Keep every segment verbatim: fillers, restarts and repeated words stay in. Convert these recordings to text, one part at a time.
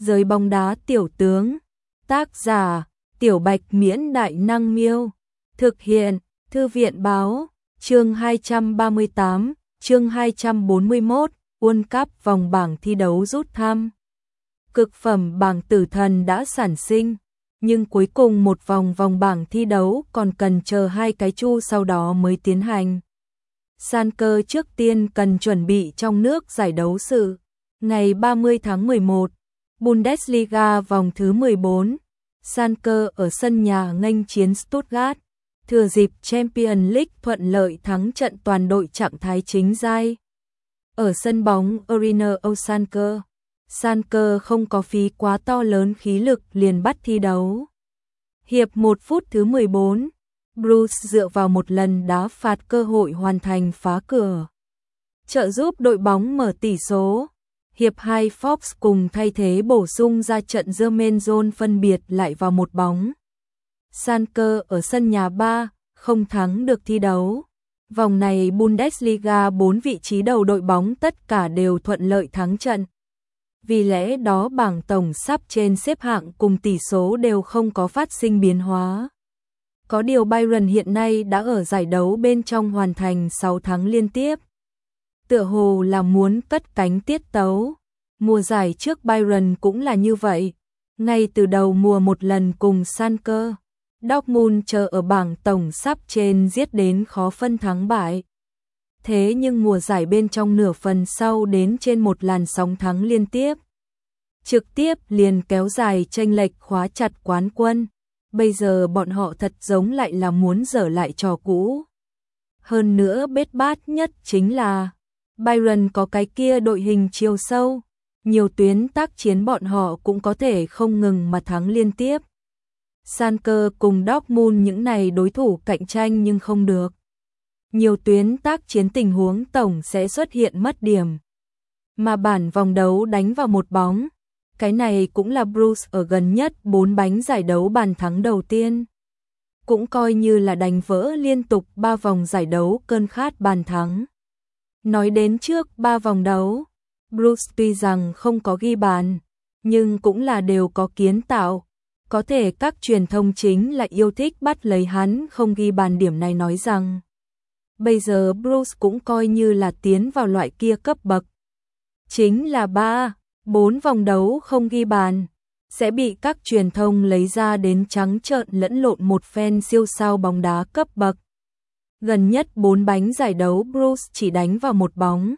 Giới bóng đá tiểu tướng. Tác giả: Tiểu Bạch Miễn Đại Năng Miêu. Thực hiện: Thư viện Báo. Chương hai trăm ba mươi tám, chương hai trăm bốn mươi mốt, World Cup vòng bảng thi đấu rút thăm. Cực phẩm bảng tử thần đã sản sinh, nhưng cuối cùng một vòng vòng bảng thi đấu còn cần chờ hai cái chu sau đó mới tiến hành. Schalke trước tiên cần chuẩn bị trong nước giải đấu sự. Ngày ba mươi tháng mười một, Bundesliga vòng thứ mười bốn, Schalke ở sân nhà nghênh chiến Stuttgart, thừa dịp Champions League thuận lợi thắng trận toàn đội trạng thái chính giai. Ở sân bóng Arena Schalke, Schalke không có phí quá to lớn khí lực liền bắt thi đấu. Hiệp một phút thứ mười bốn, Bruce dựa vào một lần đá phạt cơ hội hoàn thành phá cửa, trợ giúp đội bóng mở tỷ số. Hiệp hai Fox cùng thay thế bổ sung ra trận Jermaine phân biệt lại vào một bóng. Schalke ở sân nhà ba, không thắng được thi đấu. Vòng này Bundesliga bốn vị trí đầu đội bóng tất cả đều thuận lợi thắng trận. Vì lẽ đó bảng tổng sắp trên xếp hạng cùng tỷ số đều không có phát sinh biến hóa. Có điều Bayern hiện nay đã ở giải đấu bên trong hoàn thành sáu thắng liên tiếp. Tựa hồ là muốn cất cánh tiết tấu. Mùa giải trước Bayern cũng là như vậy. Ngay từ đầu mùa một lần cùng Schalke, Dortmund chờ ở bảng tổng sắp trên giết đến khó phân thắng bại. Thế nhưng mùa giải bên trong nửa phần sau đến trên một làn sóng thắng liên tiếp, trực tiếp liền kéo dài chênh lệch khóa chặt quán quân. Bây giờ bọn họ thật giống lại là muốn dở lại trò cũ. Hơn nữa bết bát nhất chính là Bayern có cái kia đội hình chiều sâu, nhiều tuyến tác chiến bọn họ cũng có thể không ngừng mà thắng liên tiếp. Schalke cùng Dortmund những này đối thủ cạnh tranh nhưng không được. Nhiều tuyến tác chiến tình huống tổng sẽ xuất hiện mất điểm. Mà bản vòng đấu đánh vào một bóng. Cái này cũng là Bruce ở gần nhất bốn bánh giải đấu bàn thắng đầu tiên. Cũng coi như là đánh vỡ liên tục ba vòng giải đấu cơn khát bàn thắng. Nói đến trước ba vòng đấu, Bruce tuy rằng không có ghi bàn, nhưng cũng là đều có kiến tạo. Có thể các truyền thông chính là yêu thích bắt lấy hắn không ghi bàn điểm này nói rằng bây giờ Bruce cũng coi như là tiến vào loại kia cấp bậc. Chính là ba, bốn vòng đấu không ghi bàn, sẽ bị các truyền thông lấy ra đến trắng trợn lẫn lộn một phen siêu sao bóng đá cấp bậc. Gần nhất bốn bánh giải đấu Bruce chỉ đánh vào một bóng.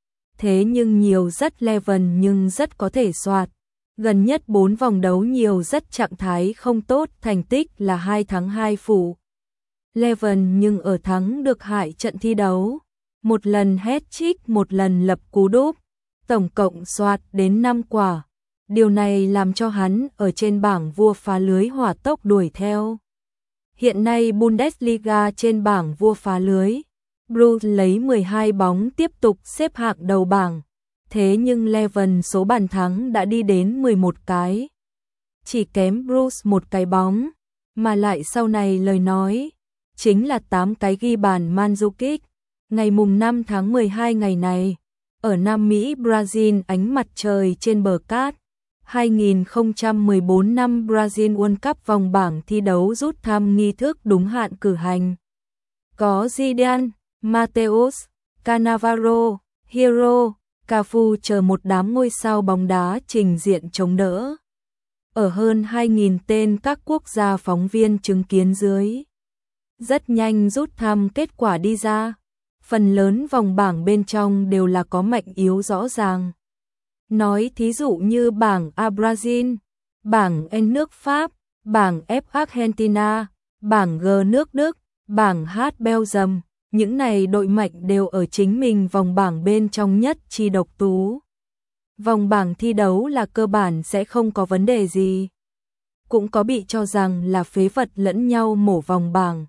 Thế nhưng nhiều rất level nhưng rất có thể soạt. Gần nhất bốn vòng đấu nhiều rất trạng thái không tốt, thành tích là hai thắng hai phụ. Level nhưng ở thắng được hại trận thi đấu. Một lần hat-trick, một lần lập cú đúp. Tổng cộng soạt đến năm quả. Điều này làm cho hắn ở trên bảng vua phá lưới hỏa tốc đuổi theo. Hiện nay Bundesliga trên bảng vua phá lưới, Bruce lấy mười hai bóng tiếp tục xếp hạng đầu bảng. Thế nhưng level số bàn thắng đã đi đến mười một cái. Chỉ kém Bruce một cái bóng, mà lại sau này lời nói, chính là tám cái ghi bàn Mandzukic. Ngày mùng năm tháng mười hai ngày này, ở Nam Mỹ Brazil ánh mặt trời trên bờ cát, hai không một bốn năm Brazil World Cup vòng bảng thi đấu rút thăm nghi thức đúng hạn cử hành. Có Zidane, Mateus, Cannavaro, Hero, Cafu chờ một đám ngôi sao bóng đá trình diện chống đỡ. Ở hơn hai nghìn tên các quốc gia phóng viên chứng kiến dưới. Rất nhanh rút thăm kết quả đi ra. Phần lớn vòng bảng bên trong đều là có mạnh yếu rõ ràng. Nói thí dụ như bảng A Brazil, bảng N nước Pháp, bảng F Argentina, bảng G nước Đức, bảng H Belgium. Những này đội mạnh đều ở chính mình vòng bảng bên trong nhất chi độc tú. Vòng bảng thi đấu là cơ bản sẽ không có vấn đề gì. Cũng có bị cho rằng là phế vật lẫn nhau mổ vòng bảng.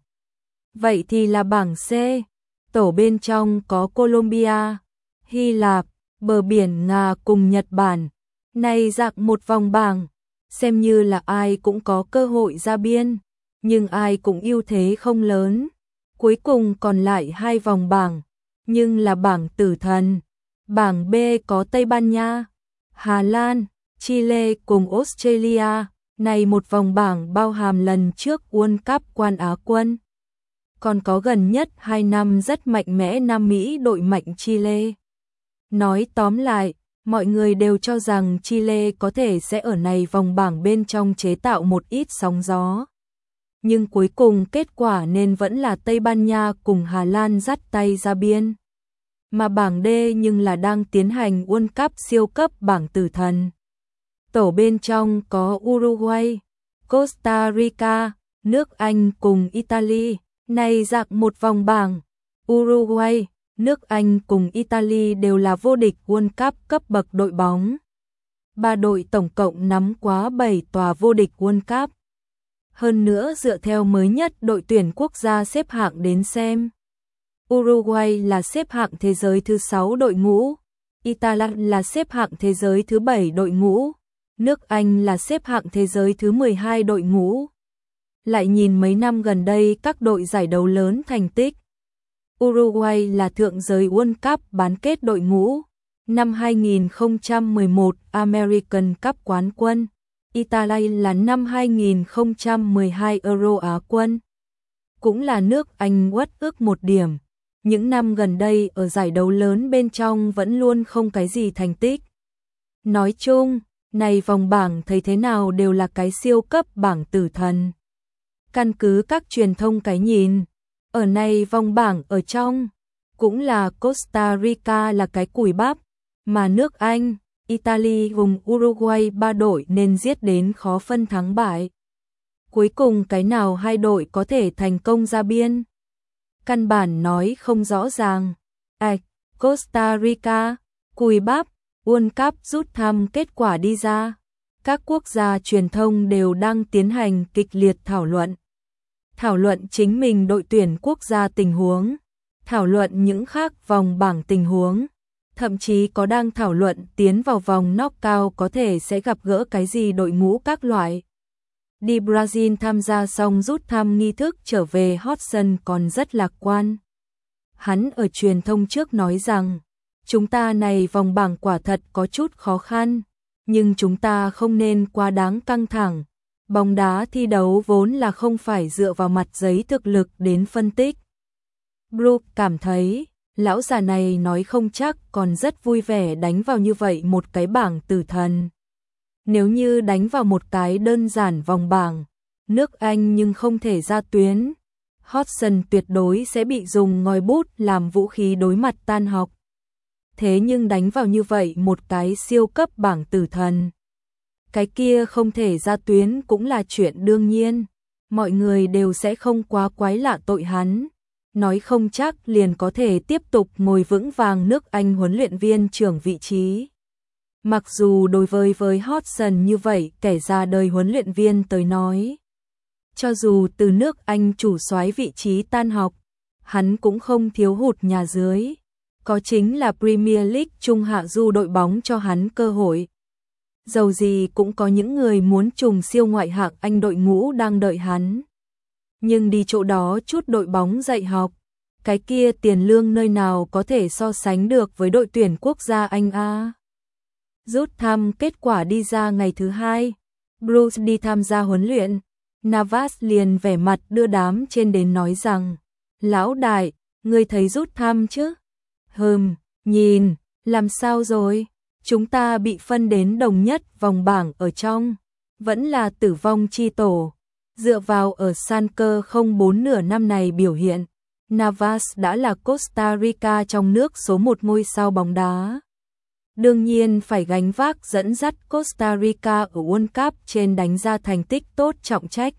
Vậy thì là bảng C, tổ bên trong có Colombia, Hy Lạp, bờ biển Nga cùng Nhật Bản. Này dạng một vòng bảng, xem như là ai cũng có cơ hội ra biên, nhưng ai cũng ưu thế không lớn. Cuối cùng còn lại hai vòng bảng, nhưng là bảng tử thần. Bảng B có Tây Ban Nha, Hà Lan, Chile cùng Australia. Này một vòng bảng bao hàm lần trước World Cup quan Á quân. Còn có gần nhất hai năm rất mạnh mẽ Nam Mỹ đội mạnh Chile. Nói tóm lại, mọi người đều cho rằng Chile có thể sẽ ở này vòng bảng bên trong chế tạo một ít sóng gió. Nhưng cuối cùng kết quả nên vẫn là Tây Ban Nha cùng Hà Lan dắt tay ra biên. Mà bảng D nhưng là đang tiến hành World Cup siêu cấp bảng tử thần. Tổ bên trong có Uruguay, Costa Rica, nước Anh cùng Italy. Này dạng một vòng bảng, Uruguay, nước Anh cùng Italy đều là vô địch World Cup cấp bậc đội bóng. Ba đội tổng cộng nắm quá bảy tòa vô địch World Cup. Hơn nữa dựa theo mới nhất đội tuyển quốc gia xếp hạng đến xem. Uruguay là xếp hạng thế giới thứ sáu đội ngũ, Italy là xếp hạng thế giới thứ bảy đội ngũ, nước Anh là xếp hạng thế giới thứ mười hai đội ngũ. Lại nhìn mấy năm gần đây các đội giải đấu lớn thành tích. Uruguay là thượng giới World Cup bán kết đội ngũ, năm hai nghìn không trăm mười một American Cup quán quân, Italy là năm hai nghìn không trăm mười hai Euro Á quân. Cũng là nước Anh uất ước một điểm, những năm gần đây ở giải đấu lớn bên trong vẫn luôn không cái gì thành tích. Nói chung, này vòng bảng thấy thế nào đều là cái siêu cấp bảng tử thần. Căn cứ các truyền thông cái nhìn, ở này vòng bảng ở trong, cũng là Costa Rica là cái cùi bắp, mà nước Anh, Italy cùng Uruguay ba đội nên giết đến khó phân thắng bại. Cuối cùng cái nào hai đội có thể thành công ra biên? Căn bản nói không rõ ràng. À, Costa Rica, cùi bắp, World Cup rút thăm kết quả đi ra. Các quốc gia truyền thông đều đang tiến hành kịch liệt thảo luận. Thảo luận chính mình đội tuyển quốc gia tình huống, thảo luận những khác vòng bảng tình huống, thậm chí có đang thảo luận tiến vào vòng knockout có thể sẽ gặp gỡ cái gì đội ngũ các loại. Đi Brazil tham gia xong rút thăm nghi thức trở về Hodgson còn rất lạc quan. Hắn ở truyền thông trước nói rằng, chúng ta này vòng bảng quả thật có chút khó khăn, nhưng chúng ta không nên quá đáng căng thẳng. Bóng đá thi đấu vốn là không phải dựa vào mặt giấy thực lực đến phân tích. Brooke cảm thấy, lão già này nói không chắc còn rất vui vẻ đánh vào như vậy một cái bảng tử thần. Nếu như đánh vào một cái đơn giản vòng bảng, nước Anh nhưng không thể ra tuyến, Hodgson tuyệt đối sẽ bị dùng ngòi bút làm vũ khí đối mặt tan học. Thế nhưng đánh vào như vậy một cái siêu cấp bảng tử thần, cái kia không thể ra tuyến cũng là chuyện đương nhiên, mọi người đều sẽ không quá quái lạ tội hắn, nói không chắc liền có thể tiếp tục ngồi vững vàng nước Anh huấn luyện viên trưởng vị trí. Mặc dù đối với với Hodgson như vậy kẻ ra đời huấn luyện viên tới nói, cho dù từ nước Anh chủ soái vị trí tan học, hắn cũng không thiếu hụt nhà dưới, có chính là Premier League trung hạ du đội bóng cho hắn cơ hội. Dầu gì cũng có những người muốn trùng siêu ngoại hạng Anh đội ngũ đang đợi hắn. Nhưng đi chỗ đó chút đội bóng dạy học, cái kia tiền lương nơi nào có thể so sánh được với đội tuyển quốc gia Anh a. Rút thăm kết quả đi ra ngày thứ hai, Bruce đi tham gia huấn luyện, Navas liền vẻ mặt đưa đám trên đến nói rằng, lão đại, ngươi thấy rút thăm chứ? Hừm, nhìn, làm sao rồi? Chúng ta bị phân đến đồng nhất vòng bảng ở trong, vẫn là tử vong chi tổ. Dựa vào ở San Cơ không bốn nửa năm này biểu hiện, Navas đã là Costa Rica trong nước số một ngôi sao bóng đá. Đương nhiên phải gánh vác dẫn dắt Costa Rica ở World Cup trên đánh ra thành tích tốt trọng trách.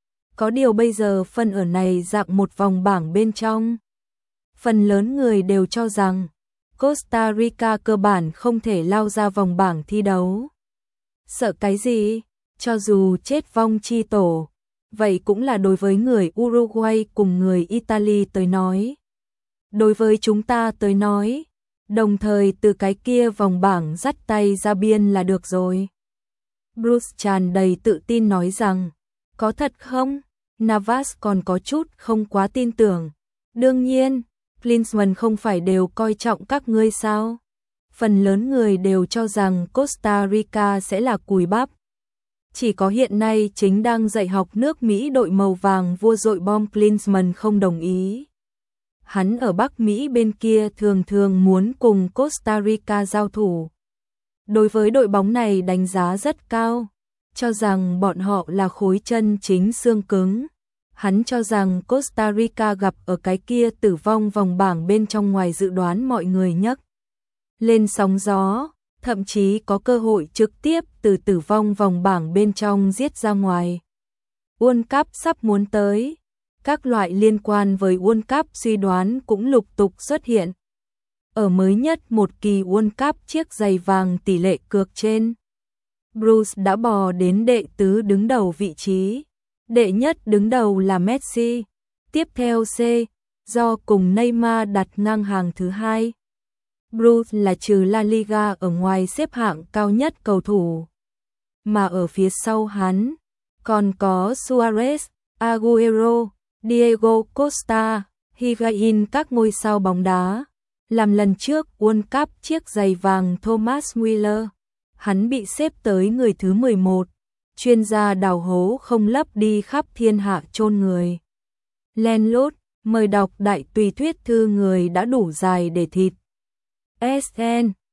Có điều bây giờ phân ở này dạng một vòng bảng bên trong. Phần lớn người đều cho rằng Costa Rica cơ bản không thể lao ra vòng bảng thi đấu. Sợ cái gì? Cho dù chết vong chi tổ, vậy cũng là đối với người Uruguay cùng người Italy tới nói. Đối với chúng ta tới nói, đồng thời từ cái kia vòng bảng dắt tay ra biên là được rồi. Bruce tràn đầy tự tin nói rằng, có thật không? Navas còn có chút không quá tin tưởng. Đương nhiên, Klinsmann không phải đều coi trọng các ngươi sao? phần lớn người đều cho rằng Costa Rica sẽ là cùi bắp. Chỉ có hiện nay chính đang dạy học nước Mỹ đội màu vàng vua dội bom Klinsmann không đồng ý. Hắn ở Bắc Mỹ bên kia thường thường muốn cùng Costa Rica giao thủ. Đối với đội bóng này đánh giá rất cao, cho rằng bọn họ là khối chân chính xương cứng. Hắn cho rằng Costa Rica gặp ở cái kia tử vong vòng bảng bên trong ngoài dự đoán mọi người nhấc lên sóng gió, thậm chí có cơ hội trực tiếp từ tử vong vòng bảng bên trong giết ra ngoài. World Cup sắp muốn tới, các loại liên quan với World Cup suy đoán cũng lục tục xuất hiện. Ở mới nhất một kỳ World Cup chiếc giày vàng tỷ lệ cược trên, Bruce đã bò đến đệ tứ đứng đầu vị trí. Đệ nhất đứng đầu là Messi, tiếp theo C, do cùng Neymar đặt ngang hàng thứ hai. Bruce là trừ La Liga ở ngoài xếp hạng cao nhất cầu thủ. Mà ở phía sau hắn, còn có Suarez, Agüero, Diego Costa, Higuain, các ngôi sao bóng đá. Làm lần trước World Cup chiếc giày vàng Thomas Müller, hắn bị xếp tới người thứ mười một. Chuyên gia đào hố không lấp đi khắp thiên hạ chôn người. Len lút, mời đọc đại tùy thuyết thư người đã đủ dài để thịt. ét en